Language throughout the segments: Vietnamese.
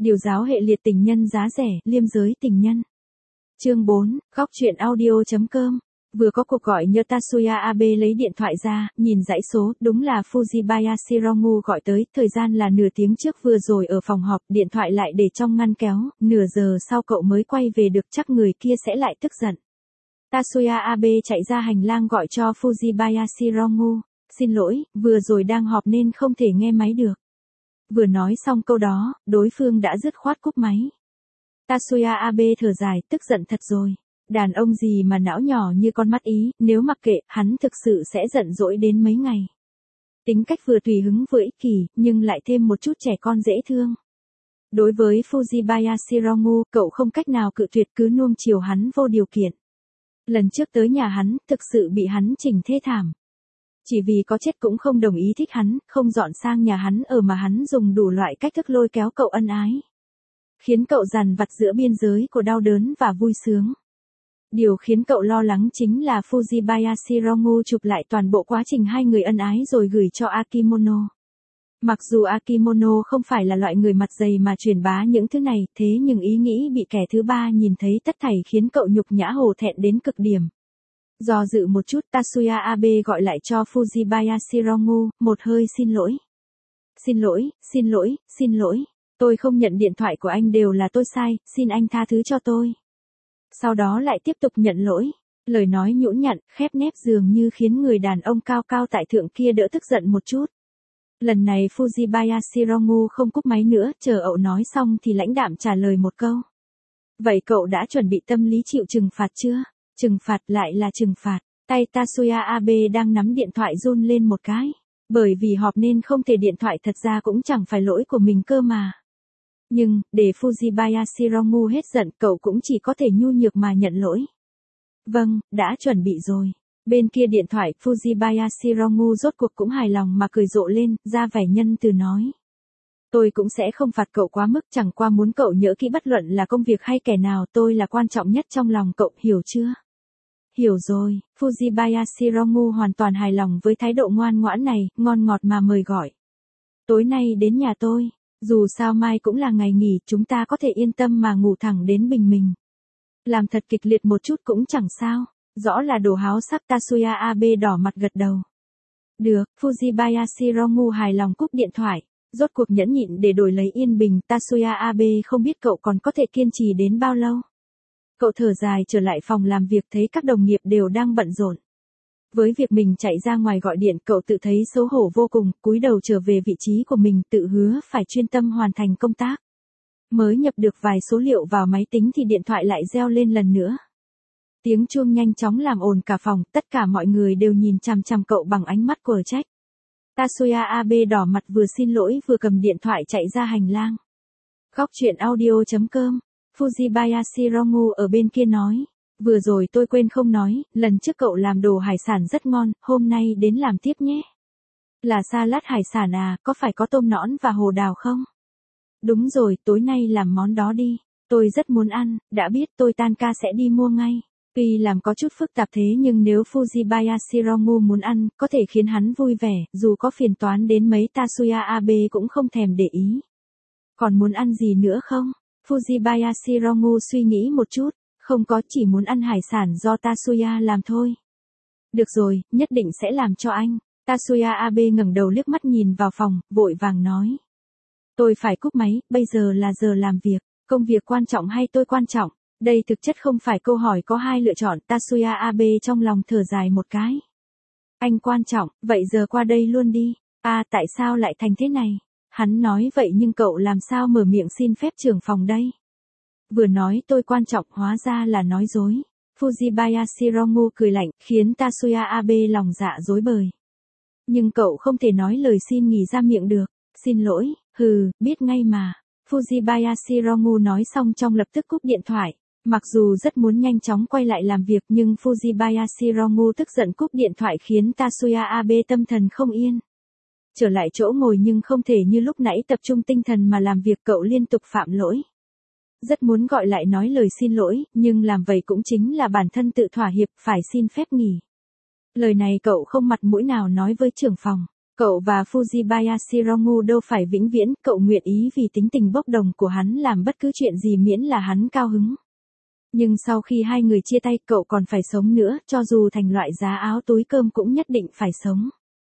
Điều giáo hệ liệt tình nhân giá rẻ, liêm giới tình nhân. Chương 4, góc truyện audio.com. Vừa có cuộc gọi nhờ Tatsuya Abe lấy điện thoại ra, nhìn dãy số, đúng là Fujibayashi Shiromu gọi tới, thời gian là nửa tiếng trước vừa rồi ở phòng họp, điện thoại lại để trong ngăn kéo, nửa giờ sau cậu mới quay về được, chắc người kia sẽ lại tức giận. Tatsuya Abe chạy ra hành lang gọi cho Fujibayashi Shiromu, xin lỗi, vừa rồi đang họp nên không thể nghe máy được. Vừa nói xong câu đó, đối phương đã dứt khoát cúp máy. Tatsuya Abe thở dài, tức giận thật rồi. Đàn ông gì mà não nhỏ như con mắt ý, nếu mặc kệ, hắn thực sự sẽ giận dỗi đến mấy ngày. Tính cách vừa tùy hứng vừa ích kỷ, nhưng lại thêm một chút trẻ con dễ thương. Đối với Fujibayashi Shiromu, cậu không cách nào cự tuyệt, cứ nuông chiều hắn vô điều kiện. Lần trước tới nhà hắn, thực sự bị hắn chỉnh thê thảm. Chỉ vì có chết cũng không đồng ý thích hắn, không dọn sang nhà hắn ở mà hắn dùng đủ loại cách thức lôi kéo cậu ân ái. Khiến cậu dằn vặt giữa biên giới của đau đớn và vui sướng. Điều khiến cậu lo lắng chính là Fujibayashi Shiromu chụp lại toàn bộ quá trình hai người ân ái rồi gửi cho Akimono. Mặc dù Akimono không phải là loại người mặt dày mà truyền bá những thứ này, thế nhưng ý nghĩ bị kẻ thứ ba nhìn thấy tất thảy khiến cậu nhục nhã hổ thẹn đến cực điểm. Do dự một chút, Tatsuya Abe gọi lại cho Fujibayashi Shiromu, một hơi xin lỗi. Xin lỗi. Tôi không nhận điện thoại của anh, đều là tôi sai, xin anh tha thứ cho tôi. Sau đó lại tiếp tục nhận lỗi. Lời nói nhũn nhặn, khép nép dường như khiến người đàn ông cao cao tại thượng kia đỡ tức giận một chút. Lần này Fujibayashi Shiromu không cúp máy nữa, chờ ậu nói xong thì lãnh đạm trả lời một câu. Vậy cậu đã chuẩn bị tâm lý chịu trừng phạt chưa? Trừng phạt lại là trừng phạt. Tay Tatsuya Abe đang nắm điện thoại run lên một cái. Bởi vì họp nên không thể điện thoại, thật ra cũng chẳng phải lỗi của mình cơ mà. Nhưng, để Fujibayashi Shiromu hết giận, cậu cũng chỉ có thể nhu nhược mà nhận lỗi. Vâng, đã chuẩn bị rồi. Bên kia điện thoại, Fujibayashi Shiromu rốt cuộc cũng hài lòng mà cười rộ lên, ra vẻ nhân từ nói. Tôi cũng sẽ không phạt cậu quá mức, chẳng qua muốn cậu nhớ kỹ, bất luận là công việc hay kẻ nào, tôi là quan trọng nhất trong lòng cậu, hiểu chưa? Hiểu rồi, Fujibayashi Shiromu hoàn toàn hài lòng với thái độ ngoan ngoãn này, ngon ngọt mà mời gọi. Tối nay đến nhà tôi, dù sao mai cũng là ngày nghỉ, chúng ta có thể yên tâm mà ngủ thẳng đến bình minh. Làm thật kịch liệt một chút cũng chẳng sao, rõ là đồ háo sắc. Tatsuya Abe đỏ mặt gật đầu. Được, Fujibayashi Shiromu hài lòng cúp điện thoại, rốt cuộc nhẫn nhịn để đổi lấy yên bình. Tatsuya Abe không biết cậu còn có thể kiên trì đến bao lâu. Cậu thở dài trở lại phòng làm việc, thấy các đồng nghiệp đều đang bận rộn. Với việc mình chạy ra ngoài gọi điện, cậu tự thấy xấu hổ vô cùng, cúi đầu trở về vị trí của mình, tự hứa phải chuyên tâm hoàn thành công tác. Mới nhập được vài số liệu vào máy tính thì điện thoại lại reo lên lần nữa. Tiếng chuông nhanh chóng làm ồn cả phòng, tất cả mọi người đều nhìn chằm chằm cậu bằng ánh mắt quở trách. Tatsuya Abe đỏ mặt vừa xin lỗi vừa cầm điện thoại chạy ra hành lang. Góc truyện audio.com. Fujibayashi Shiromu ở bên kia nói. Vừa rồi tôi quên không nói, lần trước cậu làm đồ hải sản rất ngon, hôm nay đến làm tiếp nhé. Là salad hải sản à, có phải có tôm nõn và hồ đào không? Đúng rồi, tối nay làm món đó đi. Tôi rất muốn ăn, đã biết tôi tan ca sẽ đi mua ngay. Tuy làm có chút phức tạp thế nhưng nếu Fujibayashi Shiromu muốn ăn, có thể khiến hắn vui vẻ, dù có phiền toán đến mấy Tatsuya Abe cũng không thèm để ý. Còn muốn ăn gì nữa không? Fujibayashi Shiromu suy nghĩ một chút. Không có, chỉ muốn ăn hải sản do Tatsuya làm thôi. Được rồi, nhất định sẽ làm cho anh. Tatsuya Abe ngẩng đầu liếc mắt nhìn vào phòng, vội vàng nói. Tôi phải cúp máy, bây giờ là giờ làm việc. Công việc quan trọng hay tôi quan trọng? Đây thực chất không phải câu hỏi có hai lựa chọn. Tatsuya Abe trong lòng thở dài một cái. Anh quan trọng, vậy giờ qua đây luôn đi. À, tại sao lại thành thế này? Hắn nói vậy nhưng cậu làm sao mở miệng xin phép trưởng phòng đây? Vừa nói tôi quan trọng, hóa ra là nói dối. Fujibayashi Shiromu cười lạnh, khiến Tatsuya Abe lòng dạ rối bời. Nhưng cậu không thể nói lời xin nghỉ ra miệng được. Xin lỗi, biết ngay mà. Fujibayashi Shiromu nói xong trong lập tức cúp điện thoại. Mặc dù rất muốn nhanh chóng quay lại làm việc nhưng Fujibayashi Shiromu tức giận cúp điện thoại khiến Tatsuya Abe tâm thần không yên. Trở lại chỗ ngồi nhưng không thể như lúc nãy tập trung tinh thần mà làm việc, cậu liên tục phạm lỗi. Rất muốn gọi lại nói lời xin lỗi, nhưng làm vậy cũng chính là bản thân tự thỏa hiệp, phải xin phép nghỉ. Lời này cậu không mặt mũi nào nói với trưởng phòng. Cậu và Fujibayashi Rongu đâu phải vĩnh viễn, cậu nguyện ý vì tính tình bốc đồng của hắn làm bất cứ chuyện gì miễn là hắn cao hứng. Nhưng sau khi hai người chia tay, cậu còn phải sống nữa, cho dù thành loại giá áo túi cơm cũng nhất định phải sống.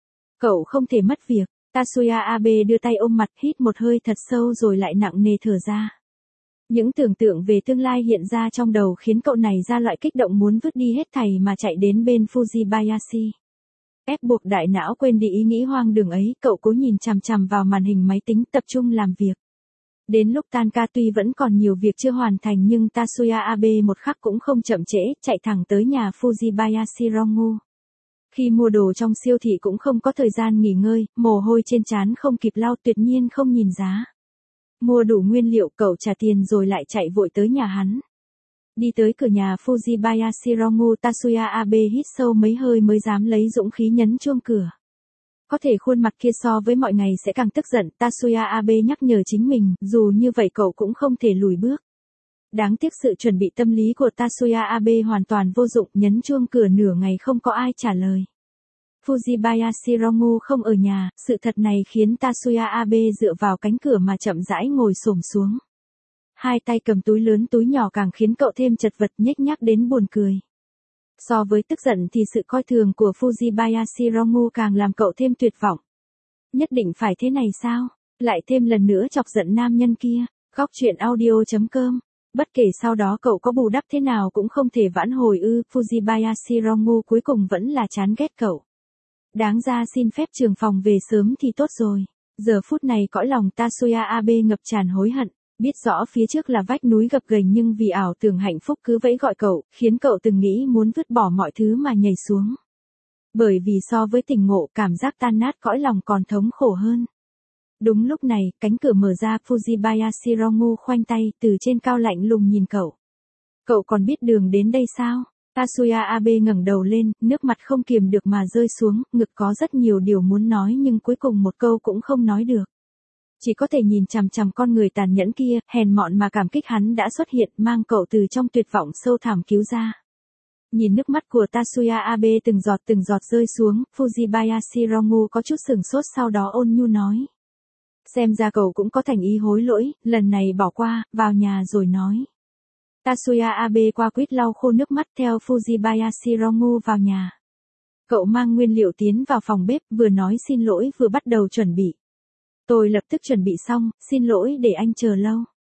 Cậu không thể mất việc. Tatsuya Abe đưa tay ôm mặt, hít một hơi thật sâu rồi lại nặng nề thở ra. Những tưởng tượng về tương lai hiện ra trong đầu khiến cậu này ra loại kích động muốn vứt đi hết thảy mà chạy đến bên Fujibayashi. Ép buộc đại não quên đi ý nghĩ hoang đường ấy, cậu cố nhìn chằm chằm vào màn hình máy tính tập trung làm việc. Đến lúc tan ca tuy vẫn còn nhiều việc chưa hoàn thành nhưng Tatsuya Abe một khắc cũng không chậm trễ, chạy thẳng tới nhà Fujibayashi Rongu. Khi mua đồ trong siêu thị cũng không có thời gian nghỉ ngơi, mồ hôi trên trán không kịp lau, tuyệt nhiên không nhìn giá. Mua đủ nguyên liệu, cậu trả tiền rồi lại chạy vội tới nhà hắn. Đi tới cửa nhà Fujibayashi Rongu, Tatsuya Abe hít sâu mấy hơi mới dám lấy dũng khí nhấn chuông cửa. Có thể khuôn mặt kia so với mọi ngày sẽ càng tức giận, Tatsuya Abe nhắc nhở chính mình, dù như vậy cậu cũng không thể lùi bước. Đáng tiếc sự chuẩn bị tâm lý của Tatsuya Abe hoàn toàn vô dụng, nhấn chuông cửa nửa ngày không có ai trả lời. Fujibayashi Rongu không ở nhà, sự thật này khiến Tatsuya Abe dựa vào cánh cửa mà chậm rãi ngồi xổm xuống. Hai tay cầm túi lớn túi nhỏ càng khiến cậu thêm chật vật, nhếch nhác đến buồn cười. So với tức giận thì sự coi thường của Fujibayashi Rongu càng làm cậu thêm tuyệt vọng. Nhất định phải thế này sao? Lại thêm lần nữa chọc giận nam nhân kia. Góc truyện audio.com. Bất kể sau đó cậu có bù đắp thế nào cũng không thể vãn hồi Fujibayashi Rongu cuối cùng vẫn là chán ghét cậu. Đáng ra xin phép trưởng phòng về sớm thì tốt rồi. Giờ phút này cõi lòng Tatsuya Abe ngập tràn hối hận. Biết rõ phía trước là vách núi gập ghềnh nhưng vì ảo tưởng hạnh phúc cứ vẫy gọi cậu, khiến cậu từng nghĩ muốn vứt bỏ mọi thứ mà nhảy xuống. Bởi vì so với tỉnh ngộ, cảm giác tan nát cõi lòng còn thống khổ hơn. Đúng lúc này, cánh cửa mở ra, Fujibayashi Rongu khoanh tay, từ trên cao lạnh lùng nhìn cậu. Cậu còn biết đường đến đây sao? Tatsuya Abe ngẩng đầu lên, nước mặt không kiềm được mà rơi xuống, ngực có rất nhiều điều muốn nói nhưng cuối cùng một câu cũng không nói được. Chỉ có thể nhìn chằm chằm con người tàn nhẫn kia, hèn mọn mà cảm kích hắn đã xuất hiện, mang cậu từ trong tuyệt vọng sâu thẳm cứu ra. Nhìn nước mắt của Tatsuya Abe từng giọt rơi xuống, Fujibayashi Rongu có chút sửng sốt, sau đó ôn nhu nói. Xem ra cậu cũng có thành ý hối lỗi, lần này bỏ qua, vào nhà rồi nói. Tatsuya Abe qua quýt lau khô nước mắt theo Fujibayashi Rongu vào nhà. Cậu mang nguyên liệu tiến vào phòng bếp, vừa nói xin lỗi vừa bắt đầu chuẩn bị. Tôi lập tức chuẩn bị xong, xin lỗi để anh chờ lâu.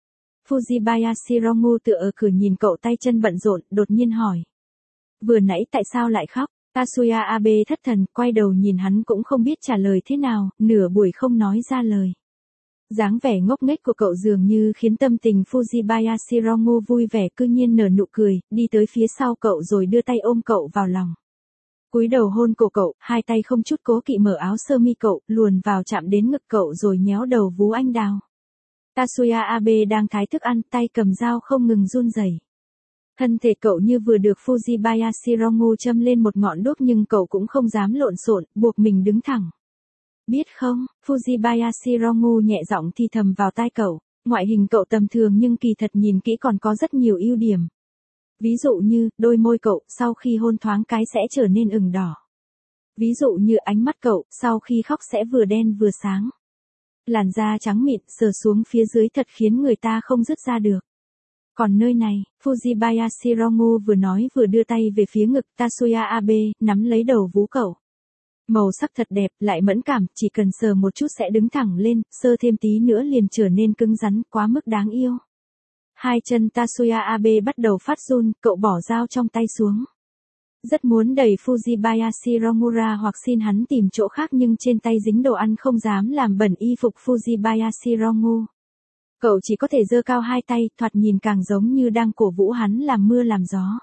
Fujibayashi Rongu tựa ở cửa nhìn cậu tay chân bận rộn, đột nhiên hỏi. Vừa nãy tại sao lại khóc? Tatsuya Abe thất thần, quay đầu nhìn hắn cũng không biết trả lời thế nào, nửa buổi không nói ra lời. Dáng vẻ ngốc nghếch của cậu dường như khiến tâm tình Fujibayashi Rongu vui vẻ, cư nhiên nở nụ cười, đi tới phía sau cậu rồi đưa tay ôm cậu vào lòng. Cúi đầu hôn cổ cậu, hai tay không chút cố kỵ mở áo sơ mi cậu, luồn vào chạm đến ngực cậu rồi nhéo đầu vú anh đào. Tatsuya Abe đang thái thức ăn, tay cầm dao không ngừng run rẩy. Thân thể cậu như vừa được Fujibayashi Rongu châm lên một ngọn đuốc nhưng cậu cũng không dám lộn xộn, buộc mình đứng thẳng. Biết không, Fujibayashi Rongu nhẹ giọng thì thầm vào tai cậu, ngoại hình cậu tầm thường nhưng kỳ thật nhìn kỹ còn có rất nhiều ưu điểm. Ví dụ như, đôi môi cậu, sau khi hôn thoáng cái sẽ trở nên ửng đỏ. Ví dụ như ánh mắt cậu, sau khi khóc sẽ vừa đen vừa sáng. Làn da trắng mịn, sờ xuống phía dưới thật khiến người ta không dứt ra được. Còn nơi này, Fujibayashi Rongu vừa nói vừa đưa tay về phía ngực Tatsuya Abe, nắm lấy đầu vú cậu. Màu sắc thật đẹp, lại mẫn cảm, chỉ cần sờ một chút sẽ đứng thẳng lên, sơ thêm tí nữa liền trở nên cứng rắn, quá mức đáng yêu. Hai chân Tatsuya Abe bắt đầu phát run, cậu bỏ dao trong tay xuống. Rất muốn đẩy Fujibayashi Rongu ra hoặc xin hắn tìm chỗ khác nhưng trên tay dính đồ ăn không dám làm bẩn y phục Fujibayashi Rongu. Cậu chỉ có thể giơ cao hai tay, thoạt nhìn càng giống như đang cổ vũ hắn làm mưa làm gió.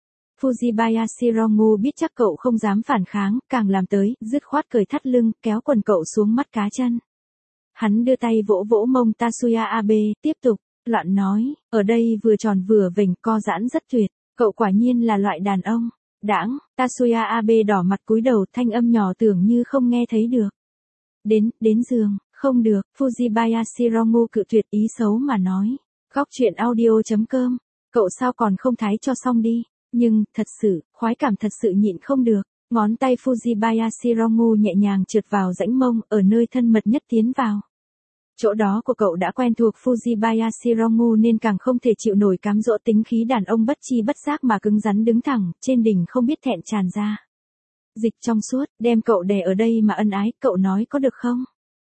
Fujibayashi Rongu biết chắc cậu không dám phản kháng, càng làm tới, dứt khoát cởi thắt lưng, kéo quần cậu xuống mắt cá chân. Hắn đưa tay vỗ vỗ mông Tatsuya Abe, tiếp tục, loạn nói, ở đây vừa tròn vừa vểnh, co giãn rất tuyệt, cậu quả nhiên là loại đàn ông. Đãng, Tatsuya Abe đỏ mặt cúi đầu, thanh âm nhỏ tưởng như không nghe thấy được. Đến giường, không được, Fujibayashi Rongu cự tuyệt, ý xấu mà nói. Góc truyện audio.com, cậu sao còn không thái cho xong đi, nhưng, thật sự, khoái cảm thật sự nhịn không được. Ngón tay Fujibaya Shiromu nhẹ nhàng trượt vào rãnh mông, ở nơi thân mật nhất tiến vào. Chỗ đó của cậu đã quen thuộc Fujibaya Shiromu nên càng không thể chịu nổi cám dỗ tính khí đàn ông bất chi bất giác mà cứng rắn đứng thẳng, trên đỉnh không biết thẹn tràn ra. Dịch trong suốt, đem cậu đè ở đây mà ân ái, cậu nói có được không?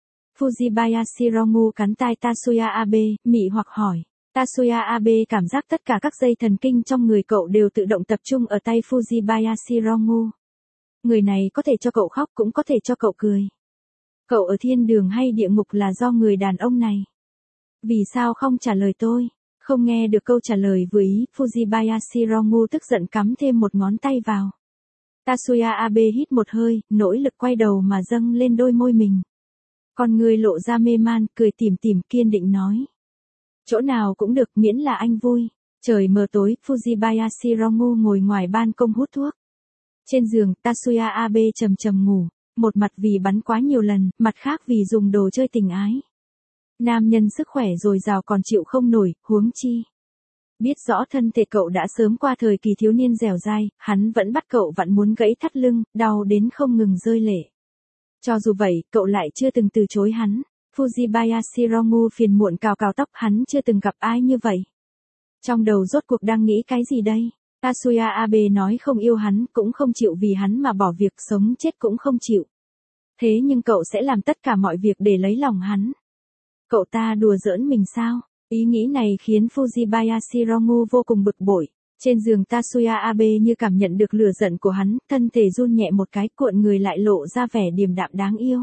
Fujibaya Shiromu cắn tai Tatsuya Abe, mị hoặc hỏi. Tatsuya Abe cảm giác tất cả các dây thần kinh trong người cậu đều tự động tập trung ở tay Fujibaya Shiromu. Người này có thể cho cậu khóc cũng có thể cho cậu cười. Cậu ở thiên đường hay địa ngục là do người đàn ông này. Vì sao không trả lời tôi? Không nghe được câu trả lời vừa ý, Fujibaya Shiromu tức giận cắm thêm một ngón tay vào. Tatsuya Abe hít một hơi, nỗ lực quay đầu mà dâng lên đôi môi mình. Con người lộ ra mê man, cười tủm tỉm kiên định nói. Chỗ nào cũng được miễn là anh vui. Trời mờ tối, Fujibaya Shiromu ngồi ngoài ban công hút thuốc. Trên giường, Tatsuya Abe trầm trầm ngủ. Một mặt vì bắn quá nhiều lần, mặt khác vì dùng đồ chơi tình ái. Nam nhân sức khỏe dồi dào còn chịu không nổi, huống chi. Biết rõ thân thể cậu đã sớm qua thời kỳ thiếu niên dẻo dai, hắn vẫn bắt cậu vặn muốn gãy thắt lưng, đau đến không ngừng rơi lệ. Cho dù vậy, cậu lại chưa từng từ chối hắn. Fujibaya Shiromu phiền muộn cào cào tóc, hắn chưa từng gặp ai như vậy. Trong đầu rốt cuộc đang nghĩ cái gì đây? Tatsuya Abe nói không yêu hắn, cũng không chịu vì hắn mà bỏ việc sống chết cũng không chịu. Thế nhưng cậu sẽ làm tất cả mọi việc để lấy lòng hắn. Cậu ta đùa giỡn mình sao? Ý nghĩ này khiến Fujibaya Shiromu vô cùng bực bội. Trên giường Tatsuya Abe như cảm nhận được lửa giận của hắn, thân thể run nhẹ một cái, cuộn người lại lộ ra vẻ điềm đạm đáng yêu.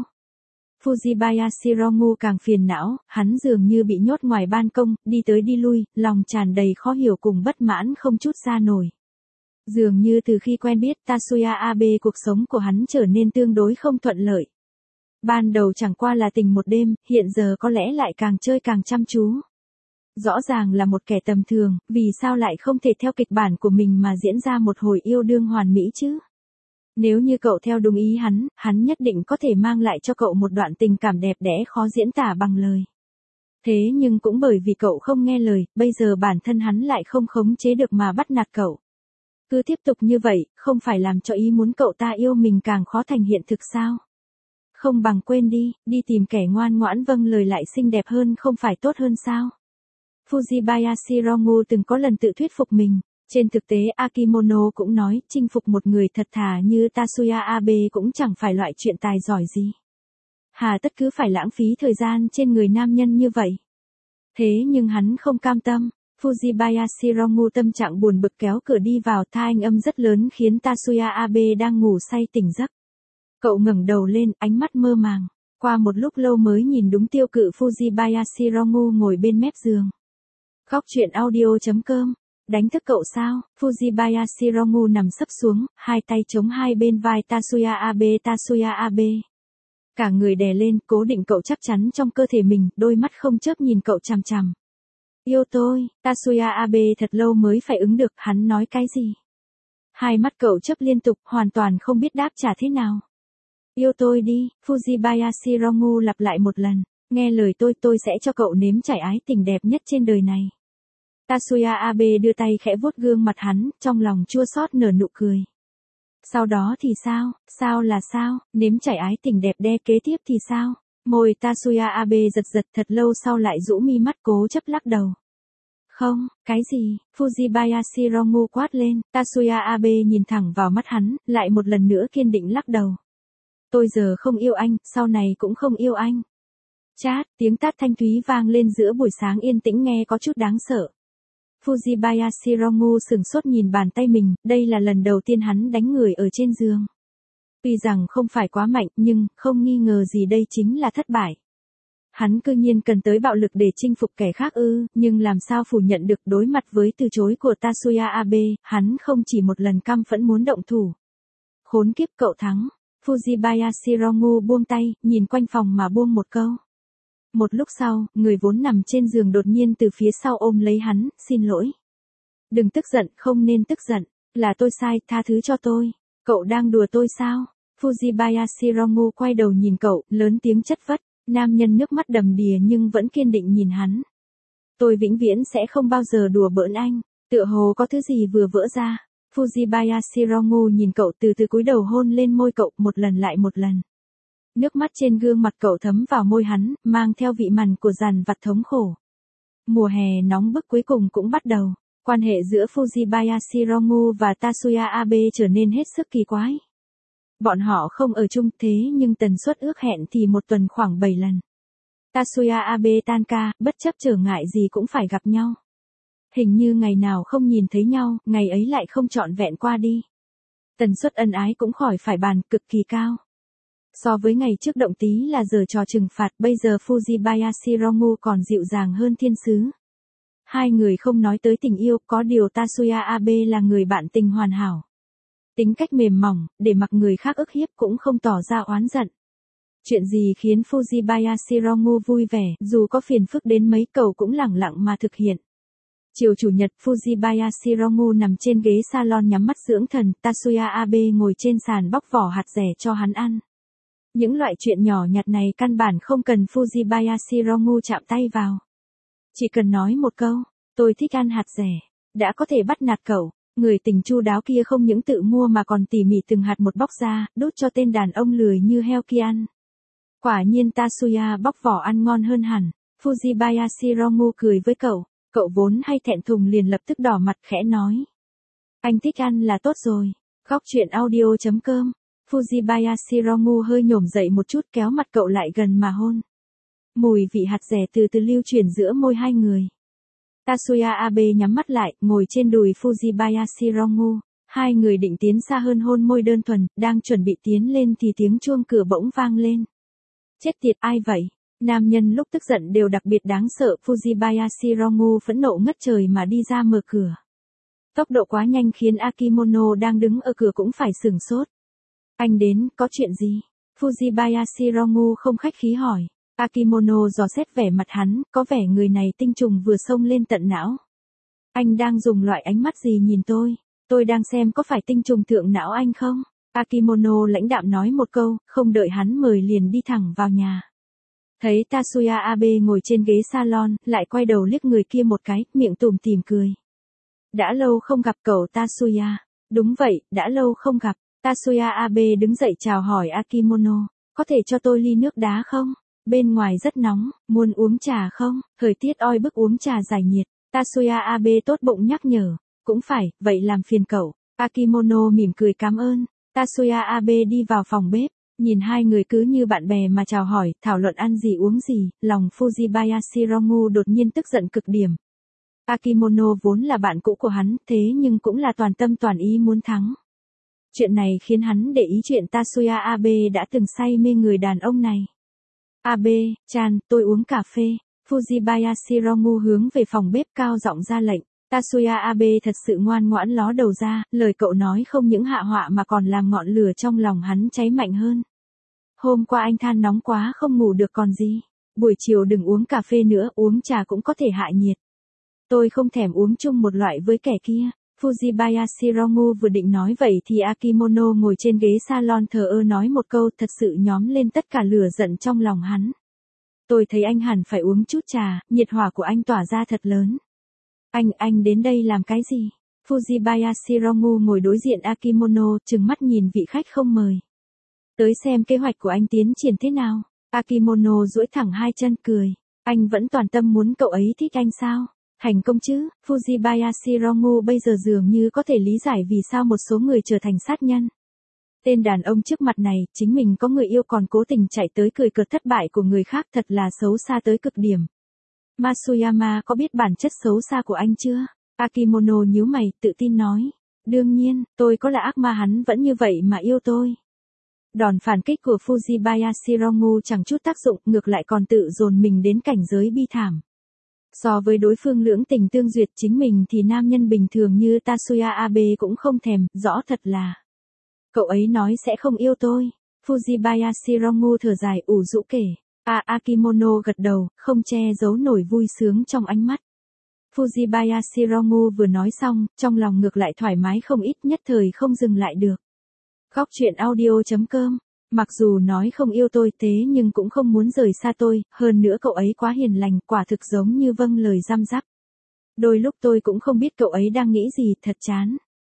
Fujibaya Shiromu càng phiền não, hắn dường như bị nhốt ngoài ban công, đi tới đi lui, lòng tràn đầy khó hiểu cùng bất mãn không chút ra nổi. Dường như từ khi quen biết Tatsuya Abe cuộc sống của hắn trở nên tương đối không thuận lợi. Ban đầu chẳng qua là tình một đêm, hiện giờ có lẽ lại càng chơi càng chăm chú. Rõ ràng là một kẻ tầm thường, vì sao lại không thể theo kịch bản của mình mà diễn ra một hồi yêu đương hoàn mỹ chứ? Nếu như cậu theo đúng ý hắn nhất định có thể mang lại cho cậu một đoạn tình cảm đẹp đẽ khó diễn tả bằng lời. Thế nhưng cũng bởi vì cậu không nghe lời, bây giờ bản thân hắn lại không khống chế được mà bắt nạt cậu. Cứ tiếp tục như vậy, không phải làm cho ý muốn cậu ta yêu mình càng khó thành hiện thực sao? Không bằng quên đi tìm kẻ ngoan ngoãn vâng lời lại xinh đẹp hơn không phải tốt hơn sao? Fujibaya Shiromu từng có lần tự thuyết phục mình. Trên thực tế Akimono cũng nói, chinh phục một người thật thà như Tatsuya Abe cũng chẳng phải loại chuyện tài giỏi gì. Hà tất cứ phải lãng phí thời gian trên người nam nhân như vậy. Thế nhưng hắn không cam tâm. Fujibaya Shiromu tâm trạng buồn bực kéo cửa đi vào, thanh âm rất lớn khiến Tatsuya Abe đang ngủ say tỉnh giấc. Cậu ngẩng đầu lên, ánh mắt mơ màng. Qua một lúc lâu mới nhìn đúng tiêu cự Fujibaya Shiromu ngồi bên mép giường. Góc truyện audio.com. Đánh thức cậu sao? Fujibaya Shiromu nằm sấp xuống, hai tay chống hai bên vai Tatsuya Abe. Cả người đè lên, cố định cậu chắc chắn trong cơ thể mình, đôi mắt không chớp nhìn cậu chằm chằm. Yêu tôi, Tatsuya Abe thật lâu mới phải ứng được, hắn nói cái gì? Hai mắt cậu chớp liên tục, hoàn toàn không biết đáp trả thế nào. Yêu tôi đi, Fujibaya Shiromu lặp lại một lần. Nghe lời tôi sẽ cho cậu nếm trải ái tình đẹp nhất trên đời này. Tatsuya Abe đưa tay khẽ vuốt gương mặt hắn, trong lòng chua xót nở nụ cười. Sau đó thì sao? Sao là sao? Nếm trải ái tình đẹp đẽ kế tiếp thì sao? Môi Tatsuya Abe giật thật lâu sau lại rũ mi mắt cố chấp lắc đầu. Không, cái gì? Fujibaya Shiromu quát lên, Tatsuya Abe nhìn thẳng vào mắt hắn, lại một lần nữa kiên định lắc đầu. Tôi giờ không yêu anh, sau này cũng không yêu anh. Chát, tiếng tát thanh thúy vang lên giữa buổi sáng yên tĩnh nghe có chút đáng sợ. Fujibaya Shiromu sửng sốt nhìn bàn tay mình, đây là lần đầu tiên hắn đánh người ở trên giường. Tuy rằng không phải quá mạnh nhưng không nghi ngờ gì đây chính là thất bại. Hắn cư nhiên cần tới bạo lực để chinh phục kẻ khác nhưng làm sao phủ nhận được đối mặt với từ chối của Tatsuya Abe, hắn không chỉ một lần căm phẫn muốn động thủ. Khốn kiếp cậu thắng. Fujibaya Shiromu buông tay, nhìn quanh phòng mà buông một câu. Một lúc sau, người vốn nằm trên giường đột nhiên từ phía sau ôm lấy hắn, xin lỗi. Đừng tức giận, không nên tức giận, là tôi sai, tha thứ cho tôi. Cậu đang đùa tôi sao? Fujibaya Shiromu quay đầu nhìn cậu, lớn tiếng chất vấn. Nam nhân nước mắt đầm đìa nhưng vẫn kiên định nhìn hắn. Tôi vĩnh viễn sẽ không bao giờ đùa bỡn anh, tựa hồ có thứ gì vừa vỡ ra. Fujibaya Shiromu nhìn cậu từ từ cúi đầu hôn lên môi cậu một lần lại một lần. Nước mắt trên gương mặt cậu thấm vào môi hắn, mang theo vị mặn của dằn vặt thống khổ. Mùa hè nóng bức cuối cùng cũng bắt đầu. Quan hệ giữa Fujibaya Shiromu và Tatsuya Abe trở nên hết sức kỳ quái. Bọn họ không ở chung thế nhưng tần suất ước hẹn thì một tuần khoảng 7 lần. Tatsuya Abe tan ca, bất chấp trở ngại gì cũng phải gặp nhau. Hình như ngày nào không nhìn thấy nhau, ngày ấy lại không trọn vẹn qua đi. Tần suất ân ái cũng khỏi phải bàn, cực kỳ cao. So với ngày trước động tí là giờ trò trừng phạt, bây giờ Fujibaya Shiromu còn dịu dàng hơn thiên sứ. Hai người không nói tới tình yêu, có điều Tatsuya Abe là người bạn tình hoàn hảo. Tính cách mềm mỏng, để mặc người khác ức hiếp cũng không tỏ ra oán giận. Chuyện gì khiến Fujibaya Shiromu vui vẻ, dù có phiền phức đến mấy cậu cũng lẳng lặng mà thực hiện. Chiều chủ nhật, Fujibaya Shiromu nằm trên ghế salon nhắm mắt dưỡng thần, Tatsuya Abe ngồi trên sàn bóc vỏ hạt dẻ cho hắn ăn. Những loại chuyện nhỏ nhặt này căn bản không cần Fujibaya Shiromu chạm tay vào. Chỉ cần nói một câu, tôi thích ăn hạt dẻ, đã có thể bắt nạt cậu. Người tình chu đáo kia không những tự mua mà còn tỉ mỉ từng hạt một bóc ra, đút cho tên đàn ông lười như heo kia ăn. Quả nhiên Tatsuya bóc vỏ ăn ngon hơn hẳn. Fujibaya Shiromu cười với cậu vốn hay thẹn thùng liền lập tức đỏ mặt khẽ nói. Anh thích ăn là tốt rồi. Góc truyện audio.com. Fujibaya Shiromu hơi nhổm dậy một chút kéo mặt cậu lại gần mà hôn. Mùi vị hạt dẻ từ từ lưu chuyển giữa môi hai người. Tatsuya Abe nhắm mắt lại, ngồi trên đùi Fujibaya Shiromu. Hai người định tiến xa hơn hôn môi đơn thuần, đang chuẩn bị tiến lên thì tiếng chuông cửa bỗng vang lên. Chết tiệt, ai vậy? Nam nhân lúc tức giận đều đặc biệt đáng sợ. Fujibaya Shiromu phẫn nộ ngất trời mà đi ra mở cửa. Tốc độ quá nhanh khiến Akimono đang đứng ở cửa cũng phải sửng sốt. Anh đến, có chuyện gì? Fujibaya Shiromu không khách khí hỏi. Akimono dò xét vẻ mặt hắn, có vẻ người này tinh trùng vừa xông lên tận não. Anh đang dùng loại ánh mắt gì nhìn tôi? Tôi đang xem có phải tinh trùng thượng não anh không? Akimono lãnh đạm nói một câu, không đợi hắn mời liền đi thẳng vào nhà. Thấy Tatsuya Abe ngồi trên ghế salon, lại quay đầu liếc người kia một cái, miệng tủm tỉm cười. Đã lâu không gặp cậu Tatsuya. Đúng vậy, đã lâu không gặp. Tatsuya Abe đứng dậy chào hỏi Akimono. Có thể cho tôi ly nước đá không? Bên ngoài rất nóng, muốn uống trà không? Thời tiết oi bức uống trà giải nhiệt. Tatsuya Abe tốt bụng nhắc nhở. Cũng phải, vậy làm phiền cậu. Akimono mỉm cười cảm ơn. Tatsuya Abe đi vào phòng bếp. Nhìn hai người cứ như bạn bè mà chào hỏi, thảo luận ăn gì uống gì, lòng Fujibaya Shiromu đột nhiên tức giận cực điểm. Akimono vốn là bạn cũ của hắn, thế nhưng cũng là toàn tâm toàn ý muốn thắng. Chuyện này khiến hắn để ý chuyện Tatsuya Abe đã từng say mê người đàn ông này. Abe-chan, tôi uống cà phê. Fujibaya Shiromu hướng về phòng bếp cao giọng ra lệnh. Tatsuya Abe thật sự ngoan ngoãn ló đầu ra, lời cậu nói không những hạ họa mà còn làm ngọn lửa trong lòng hắn cháy mạnh hơn. Hôm qua anh than nóng quá không ngủ được còn gì. Buổi chiều đừng uống cà phê nữa, uống trà cũng có thể hạ nhiệt. Tôi không thèm uống chung một loại với kẻ kia. Fujibaya Shiromu vừa định nói vậy thì Akimono ngồi trên ghế salon thờ ơ nói một câu thật sự nhóm lên tất cả lửa giận trong lòng hắn. Tôi thấy anh hẳn phải uống chút trà, nhiệt hỏa của anh tỏa ra thật lớn. Anh đến đây làm cái gì? Fujibaya Shiromu ngồi đối diện Akimono, trừng mắt nhìn vị khách không mời. Tới xem kế hoạch của anh tiến triển thế nào. Akimono duỗi thẳng hai chân cười. Anh vẫn toàn tâm muốn cậu ấy thích anh sao? Thành công chứ? Fujibaya Shiromu bây giờ dường như có thể lý giải vì sao một số người trở thành sát nhân. Tên đàn ông trước mặt này, chính mình có người yêu còn cố tình chạy tới cười cợt thất bại của người khác thật là xấu xa tới cực điểm. Masuyama có biết bản chất xấu xa của anh chưa? Akimono nhíu mày, tự tin nói. Đương nhiên, tôi có là ác ma hắn vẫn như vậy mà yêu tôi. Đòn phản kích của Fujibaya Shiromu chẳng chút tác dụng, ngược lại còn tự dồn mình đến cảnh giới bi thảm. So với đối phương lưỡng tình tương duyệt chính mình thì nam nhân bình thường như Tatsuya Abe cũng không thèm, rõ thật là. Cậu ấy nói sẽ không yêu tôi. Fujibaya Shiromu thở dài ủ rũ kể. Akimono gật đầu, không che giấu nổi vui sướng trong ánh mắt. Fujibaya Shiromu vừa nói xong, trong lòng ngược lại thoải mái không ít, nhất thời không dừng lại được. Góc truyện audio.com. Mặc dù nói không yêu tôi thế nhưng cũng không muốn rời xa tôi, hơn nữa cậu ấy quá hiền lành, quả thực giống như vâng lời răm rắp. Đôi lúc tôi cũng không biết cậu ấy đang nghĩ gì, thật chán.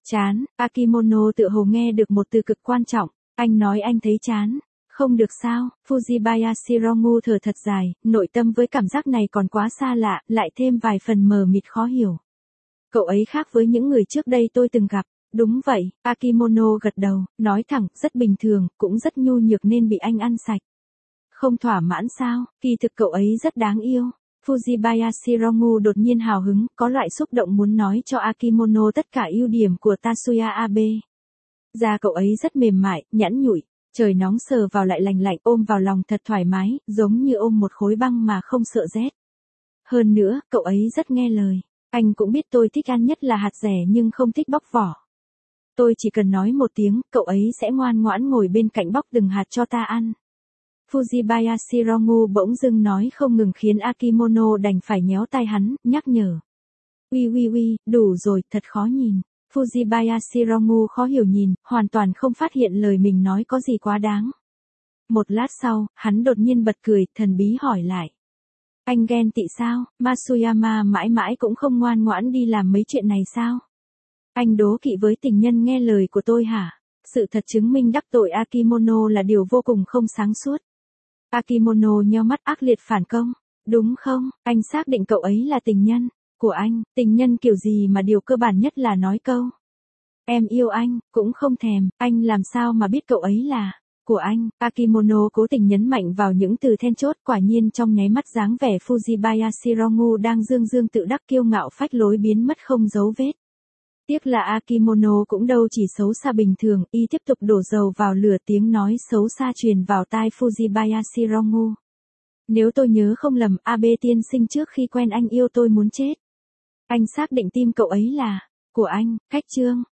Chán, Akimono tựa hồ nghe được một từ cực quan trọng, anh nói anh thấy chán. Không được sao, Fujibayashi Rongu thở thật dài, nội tâm với cảm giác này còn quá xa lạ, lại thêm vài phần mờ mịt khó hiểu. Cậu ấy khác với những người trước đây tôi từng gặp. Đúng vậy, Akimono gật đầu, nói thẳng, rất bình thường, cũng rất nhu nhược nên bị anh ăn sạch. Không thỏa mãn sao, kỳ thực cậu ấy rất đáng yêu. Fujibayashi Rongu đột nhiên hào hứng, có loại xúc động muốn nói cho Akimono tất cả ưu điểm của Tatsuya Abe. Da cậu ấy rất mềm mại, nhẵn nhụi, trời nóng sờ vào lại lành lạnh, ôm vào lòng thật thoải mái, giống như ôm một khối băng mà không sợ rét. Hơn nữa, cậu ấy rất nghe lời. Anh cũng biết tôi thích ăn nhất là hạt dẻ nhưng không thích bóc vỏ. Tôi chỉ cần nói một tiếng, cậu ấy sẽ ngoan ngoãn ngồi bên cạnh bóc từng hạt cho ta ăn. Fujibayashi Rongu bỗng dưng nói không ngừng khiến Akimono đành phải nhéo tay hắn, nhắc nhở. Uy, đủ rồi, thật khó nhìn. Fujibayashi Rongu khó hiểu nhìn, hoàn toàn không phát hiện lời mình nói có gì quá đáng. Một lát sau, hắn đột nhiên bật cười, thần bí hỏi lại. Anh ghen tị sao, Masuyama mãi mãi cũng không ngoan ngoãn đi làm mấy chuyện này sao? Anh đố kỵ với tình nhân nghe lời của tôi hả? Sự thật chứng minh đắc tội Akimono là điều vô cùng không sáng suốt. Akimono nheo mắt ác liệt phản công. Đúng không, anh xác định cậu ấy là tình nhân của anh, tình nhân kiểu gì mà điều cơ bản nhất là nói câu. Em yêu anh, cũng không thèm, anh làm sao mà biết cậu ấy là của anh. Akimono cố tình nhấn mạnh vào những từ then chốt, quả nhiên trong nháy mắt dáng vẻ Fujibayashi Rongu đang dương dương tự đắc kiêu ngạo phách lối biến mất không dấu vết. Tiếc là Akimono cũng đâu chỉ xấu xa bình thường, y tiếp tục đổ dầu vào lửa, tiếng nói xấu xa truyền vào tai Fujibayashi Rongu. Nếu tôi nhớ không lầm, Abe tiên sinh trước khi quen anh yêu tôi muốn chết. Anh xác định tim cậu ấy là của anh, khách trương.